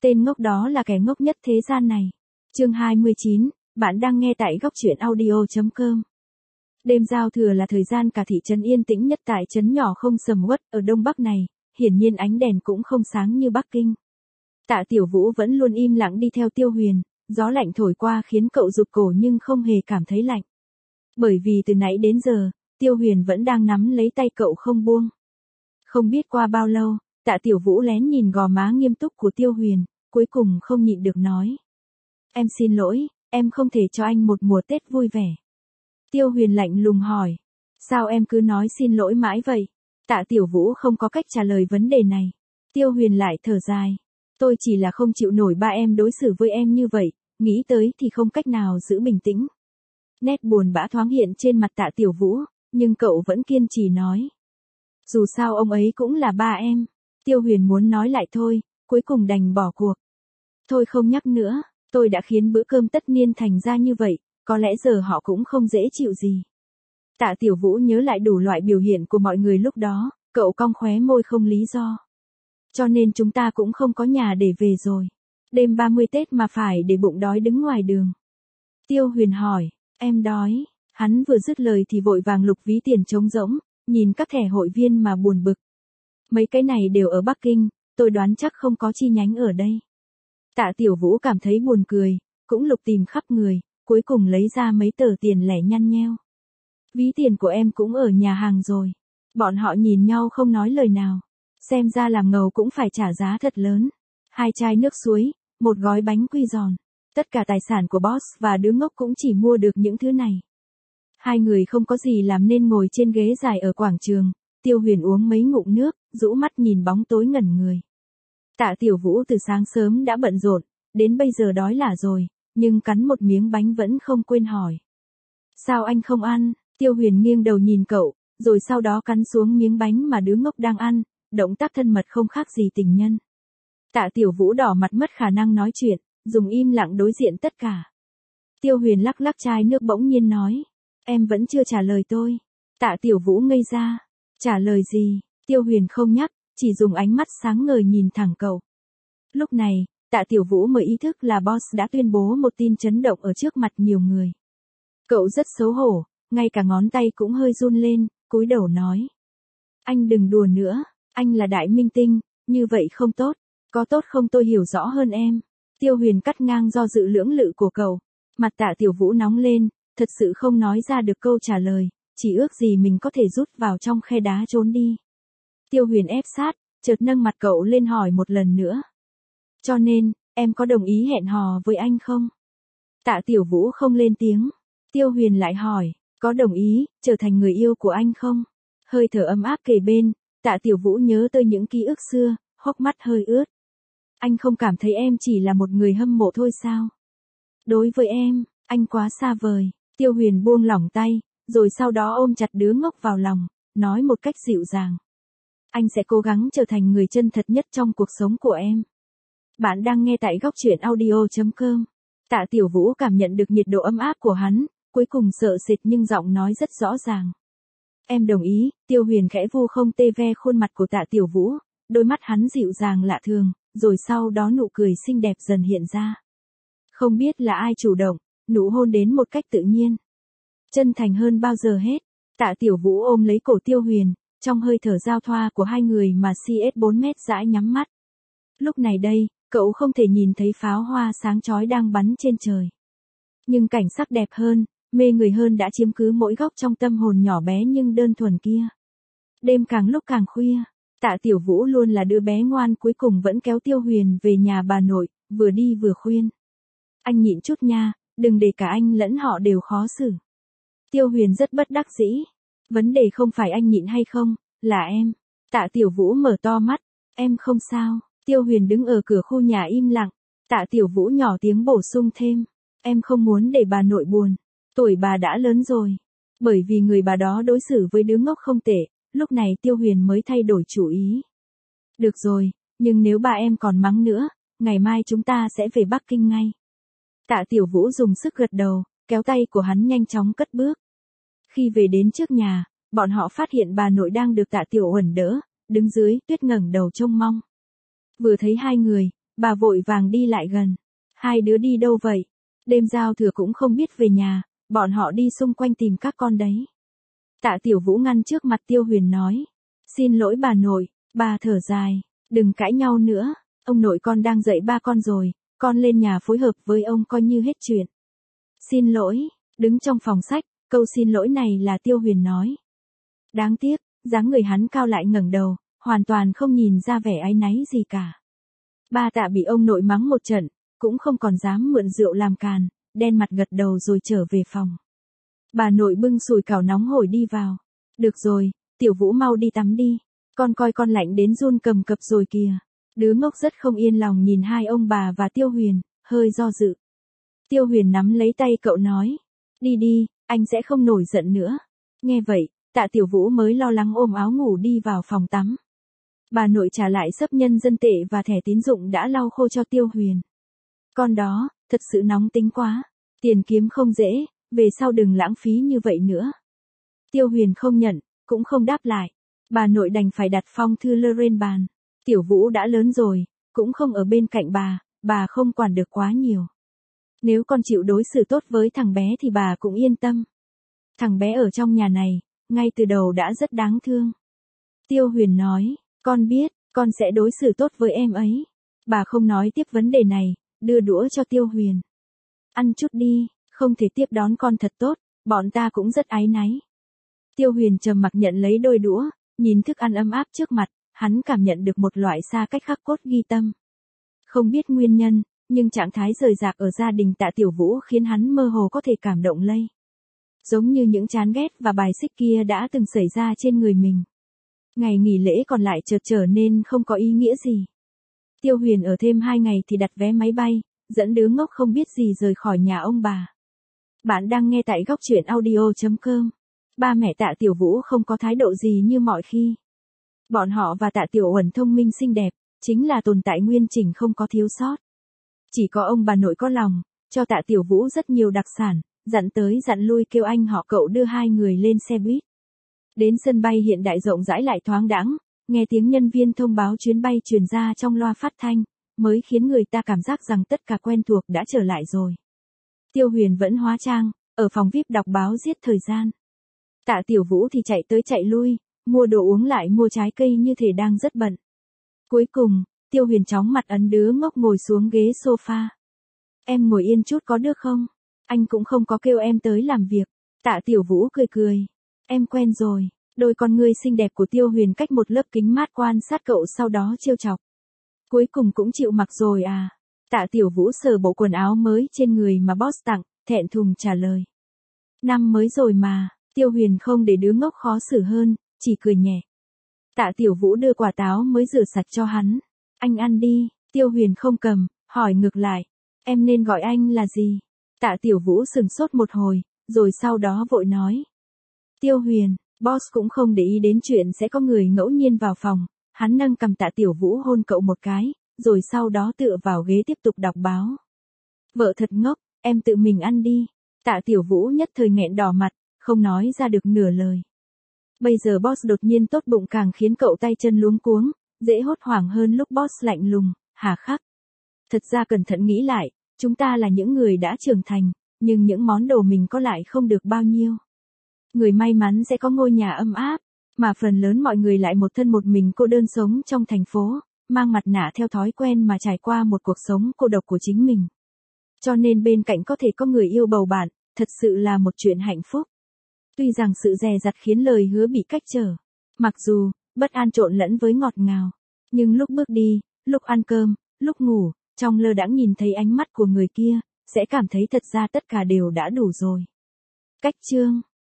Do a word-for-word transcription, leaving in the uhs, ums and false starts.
Tên ngốc đó là kẻ ngốc nhất thế gian này. Chương hai mươi chín, bạn đang nghe tại góc truyện audio chấm com. Đêm giao thừa là thời gian cả thị trấn yên tĩnh nhất tại trấn nhỏ không sầm uất ở Đông Bắc này, hiển nhiên ánh đèn cũng không sáng như Bắc Kinh. Tạ Tiểu Vũ vẫn luôn im lặng đi theo Tiêu Huyền, gió lạnh thổi qua khiến cậu rụt cổ nhưng không hề cảm thấy lạnh. Bởi vì từ nãy đến giờ, Tiêu Huyền vẫn đang nắm lấy tay cậu không buông. Không biết qua bao lâu, Tạ Tiểu Vũ lén nhìn gò má nghiêm túc của Tiêu Huyền, cuối cùng không nhịn được nói. Em xin lỗi, em không thể cho anh một mùa Tết vui vẻ. Tiêu Huyền lạnh lùng hỏi. Sao em cứ nói xin lỗi mãi vậy? Tạ Tiểu Vũ không có cách trả lời vấn đề này. Tiêu Huyền lại thở dài. Tôi chỉ là không chịu nổi ba em đối xử với em như vậy, nghĩ tới thì không cách nào giữ bình tĩnh. Nét buồn bã thoáng hiện trên mặt Tạ Tiểu Vũ, nhưng cậu vẫn kiên trì nói. Dù sao ông ấy cũng là ba em. Tiêu Huyền muốn nói lại thôi, cuối cùng đành bỏ cuộc. Thôi không nhắc nữa, tôi đã khiến bữa cơm tất niên thành ra như vậy, có lẽ giờ họ cũng không dễ chịu gì. Tạ Tiểu Vũ nhớ lại đủ loại biểu hiện của mọi người lúc đó, cậu cong khóe môi không lý do. Cho nên chúng ta cũng không có nhà để về rồi. Đêm ba mươi Tết mà phải để bụng đói đứng ngoài đường. Tiêu Huyền hỏi, em đói. Hắn vừa dứt lời thì vội vàng lục ví tiền trống rỗng, nhìn các thẻ hội viên mà buồn bực. Mấy cái này đều ở Bắc Kinh, tôi đoán chắc không có chi nhánh ở đây. Tạ Tiểu Vũ cảm thấy buồn cười, cũng lục tìm khắp người, cuối cùng lấy ra mấy tờ tiền lẻ nhăn nheo. Ví tiền của em cũng ở nhà hàng rồi. Bọn họ nhìn nhau không nói lời nào. Xem ra làm ngầu cũng phải trả giá thật lớn. Hai chai nước suối, một gói bánh quy giòn. Tất cả tài sản của boss và đứa ngốc cũng chỉ mua được những thứ này. Hai người không có gì làm nên ngồi trên ghế dài ở quảng trường. Tiêu Huyền uống mấy ngụm nước, rũ mắt nhìn bóng tối ngẩn người. Tạ Tiểu Vũ từ sáng sớm đã bận rộn, đến bây giờ đói lả rồi, nhưng cắn một miếng bánh vẫn không quên hỏi. Sao anh không ăn? Tiêu Huyền nghiêng đầu nhìn cậu, rồi sau đó cắn xuống miếng bánh mà đứa ngốc đang ăn, động tác thân mật không khác gì tình nhân. Tạ Tiểu Vũ đỏ mặt mất khả năng nói chuyện, dùng im lặng đối diện tất cả. Tiêu Huyền lắc lắc chai nước bỗng nhiên nói, em vẫn chưa trả lời tôi. Tạ Tiểu Vũ ngây ra, trả lời gì? Tiêu Huyền không nhắc, chỉ dùng ánh mắt sáng ngời nhìn thẳng cậu. Lúc này, Tạ Tiểu Vũ mới ý thức là boss đã tuyên bố một tin chấn động ở trước mặt nhiều người. Cậu rất xấu hổ, ngay cả ngón tay cũng hơi run lên, cúi đầu nói. Anh đừng đùa nữa, anh là đại minh tinh, như vậy không tốt, có tốt không tôi hiểu rõ hơn em. Tiêu Huyền cắt ngang do dự lưỡng lự của cậu, mặt Tạ Tiểu Vũ nóng lên, thật sự không nói ra được câu trả lời, chỉ ước gì mình có thể rút vào trong khe đá trốn đi. Tiêu Huyền ép sát, chợt nâng mặt cậu lên hỏi một lần nữa. Cho nên, em có đồng ý hẹn hò với anh không? Tạ Tiểu Vũ không lên tiếng. Tiêu Huyền lại hỏi, có đồng ý, trở thành người yêu của anh không? Hơi thở ấm áp kề bên, Tạ Tiểu Vũ nhớ tới những ký ức xưa, hốc mắt hơi ướt. Anh không cảm thấy em chỉ là một người hâm mộ thôi sao? Đối với em, anh quá xa vời. Tiêu Huyền buông lỏng tay, rồi sau đó ôm chặt đứa ngốc vào lòng, nói một cách dịu dàng. Anh sẽ cố gắng trở thành người chân thật nhất trong cuộc sống của em. Bạn đang nghe tại góc truyện audio chấm com. Tạ Tiểu Vũ cảm nhận được nhiệt độ ấm áp của hắn, cuối cùng sợ sệt nhưng giọng nói rất rõ ràng. Em đồng ý. Tiêu Huyền khẽ vu không tê ve khuôn mặt của Tạ Tiểu Vũ, đôi mắt hắn dịu dàng lạ thường, rồi sau đó nụ cười xinh đẹp dần hiện ra. Không biết là ai chủ động, nụ hôn đến một cách tự nhiên. Chân thành hơn bao giờ hết, Tạ Tiểu Vũ ôm lấy cổ Tiêu Huyền, trong hơi thở giao thoa của hai người mà C S bốn mét dãi nhắm mắt. Lúc này đây, cậu không thể nhìn thấy pháo hoa sáng chói đang bắn trên trời. Nhưng cảnh sắc đẹp hơn, mê người hơn đã chiếm cứ mỗi góc trong tâm hồn nhỏ bé nhưng đơn thuần kia. Đêm càng lúc càng khuya, Tạ Tiểu Vũ luôn là đứa bé ngoan cuối cùng vẫn kéo Tiêu Huyền về nhà bà nội, vừa đi vừa khuyên. Anh nhịn chút nha, đừng để cả anh lẫn họ đều khó xử. Tiêu Huyền rất bất đắc dĩ. Vấn đề không phải anh nhịn hay không, là em. Tạ Tiểu Vũ mở to mắt, em không sao. Tiêu Huyền đứng ở cửa khu nhà im lặng. Tạ Tiểu Vũ nhỏ tiếng bổ sung thêm, em không muốn để bà nội buồn. Tuổi bà đã lớn rồi. Bởi vì người bà đó đối xử với đứa ngốc không tệ, lúc này Tiêu Huyền mới thay đổi chủ ý. Được rồi, nhưng nếu bà em còn mắng nữa, ngày mai chúng ta sẽ về Bắc Kinh ngay. Tạ Tiểu Vũ dùng sức gật đầu, kéo tay của hắn nhanh chóng cất bước. Khi về đến trước nhà, bọn họ phát hiện bà nội đang được Tạ Tiểu Uẩn đỡ, đứng dưới tuyết ngẩng đầu trông mong. Vừa thấy hai người, Bà vội vàng đi lại gần. Hai đứa đi đâu vậy? Đêm giao thừa cũng không biết về nhà, bọn họ đi xung quanh tìm các con đấy. Tạ Tiểu Vũ ngăn trước mặt Tiêu Huyền nói. Xin lỗi bà nội, bà thở dài, đừng cãi nhau nữa, ông nội con đang dạy ba con rồi, con lên nhà phối hợp với ông coi như hết chuyện. Xin lỗi, đứng trong phòng sách, câu xin lỗi này là Tiêu Huyền nói. Đáng tiếc, dáng người hắn cao lại ngẩng đầu, hoàn toàn không nhìn ra vẻ áy náy gì cả. Ba Tạ bị ông nội mắng một trận, cũng không còn dám mượn rượu làm càn, đen mặt gật đầu rồi trở về phòng. Bà nội bưng sủi cảo nóng hổi đi vào. Được rồi, Tiểu Vũ mau đi tắm đi, con coi con lạnh đến run cầm cập rồi kìa. Đứa ngốc rất không yên lòng nhìn hai ông bà và Tiêu Huyền, hơi do dự. Tiêu Huyền nắm lấy tay cậu nói. Đi đi, anh sẽ không nổi giận nữa. Nghe vậy, Tạ Tiểu Vũ mới lo lắng ôm áo ngủ đi vào phòng tắm. Bà nội trả lại xấp nhân dân tệ và thẻ tín dụng đã lau khô cho Tiêu Huyền. Con đó, thật sự nóng tính quá. Tiền kiếm không dễ, về sau đừng lãng phí như vậy nữa. Tiêu Huyền không nhận, cũng không đáp lại. Bà nội đành phải đặt phong thư lơ lên bàn. Tiểu Vũ đã lớn rồi, cũng không ở bên cạnh bà, bà không quản được quá nhiều. Nếu con chịu đối xử tốt với thằng bé thì bà cũng yên tâm. Thằng bé ở trong nhà này, ngay từ đầu đã rất đáng thương. Tiêu Huyền nói, con biết, con sẽ đối xử tốt với em ấy. Bà không nói tiếp vấn đề này, đưa đũa cho Tiêu Huyền. Ăn chút đi, không thể tiếp đón con thật tốt, bọn ta cũng rất áy náy. Tiêu Huyền trầm mặc nhận lấy đôi đũa, nhìn thức ăn ấm áp trước mặt, hắn cảm nhận được một loại xa cách khắc cốt ghi tâm. Không biết nguyên nhân, nhưng trạng thái rời rạc ở gia đình Tạ Tiểu Vũ khiến hắn mơ hồ có thể cảm động lây. Giống như những chán ghét và bài xích kia đã từng xảy ra trên người mình. Ngày nghỉ lễ còn lại chợt trở nên không có ý nghĩa gì. Tiêu Huyền ở thêm hai ngày thì đặt vé máy bay, dẫn đứa ngốc không biết gì rời khỏi nhà ông bà. Bạn đang nghe tại góc truyện audio chấm com. Ba mẹ Tạ Tiểu Vũ không có thái độ gì như mọi khi. Bọn họ và Tạ Tiểu Uẩn thông minh xinh đẹp, chính là tồn tại nguyên chỉnh không có thiếu sót. Chỉ có ông bà nội có lòng, cho Tạ Tiểu Vũ rất nhiều đặc sản, dặn tới dặn lui kêu anh họ cậu đưa hai người lên xe buýt. Đến sân bay hiện đại rộng rãi lại thoáng đãng, nghe tiếng nhân viên thông báo chuyến bay truyền ra trong loa phát thanh, mới khiến người ta cảm giác rằng tất cả quen thuộc đã trở lại rồi. Tiêu Huyền vẫn hóa trang, ở phòng vi ai pi đọc báo giết thời gian. Tạ Tiểu Vũ thì chạy tới chạy lui, mua đồ uống lại mua trái cây như thể đang rất bận. Cuối cùng, Tiêu Huyền chóng mặt ấn đứa ngốc ngồi xuống ghế sofa. Em ngồi yên chút có được không? Anh cũng không có kêu em tới làm việc. Tạ Tiểu Vũ cười cười. Em quen rồi. Đôi con ngươi xinh đẹp của Tiêu Huyền cách một lớp kính mát quan sát cậu sau đó trêu chọc. Cuối cùng cũng chịu mặc rồi à? Tạ Tiểu Vũ sờ bộ quần áo mới trên người mà boss tặng, thẹn thùng trả lời. Năm mới rồi mà, Tiêu Huyền không để đứa ngốc khó xử hơn, chỉ cười nhẹ. Tạ Tiểu Vũ đưa quả táo mới rửa sạch cho hắn. Anh ăn đi, Tiêu Huyền không cầm, hỏi ngược lại. Em nên gọi anh là gì? Tạ Tiểu Vũ sừng sốt một hồi, rồi sau đó vội nói. Tiêu Huyền, boss cũng không để ý đến chuyện sẽ có người ngẫu nhiên vào phòng. Hắn nâng cầm Tạ Tiểu Vũ hôn cậu một cái, rồi sau đó tựa vào ghế tiếp tục đọc báo. Vợ thật ngốc, em tự mình ăn đi. Tạ Tiểu Vũ nhất thời nghẹn đỏ mặt, không nói ra được nửa lời. Bây giờ boss đột nhiên tốt bụng càng khiến cậu tay chân luống cuống, dễ hốt hoảng hơn lúc boss lạnh lùng, hà khắc. Thật ra cẩn thận nghĩ lại, chúng ta là những người đã trưởng thành, nhưng những món đồ mình có lại không được bao nhiêu. Người may mắn sẽ có ngôi nhà ấm áp, mà phần lớn mọi người lại một thân một mình cô đơn sống trong thành phố, mang mặt nạ theo thói quen mà trải qua một cuộc sống cô độc của chính mình. Cho nên bên cạnh có thể có người yêu bầu bạn, thật sự là một chuyện hạnh phúc. Tuy rằng sự dè dặt khiến lời hứa bị cách trở, mặc dù bất an trộn lẫn với ngọt ngào, nhưng lúc bước đi, lúc ăn cơm, lúc ngủ, trong lơ đãng nhìn thấy ánh mắt của người kia, sẽ cảm thấy thật ra tất cả đều đã đủ rồi. Cách chương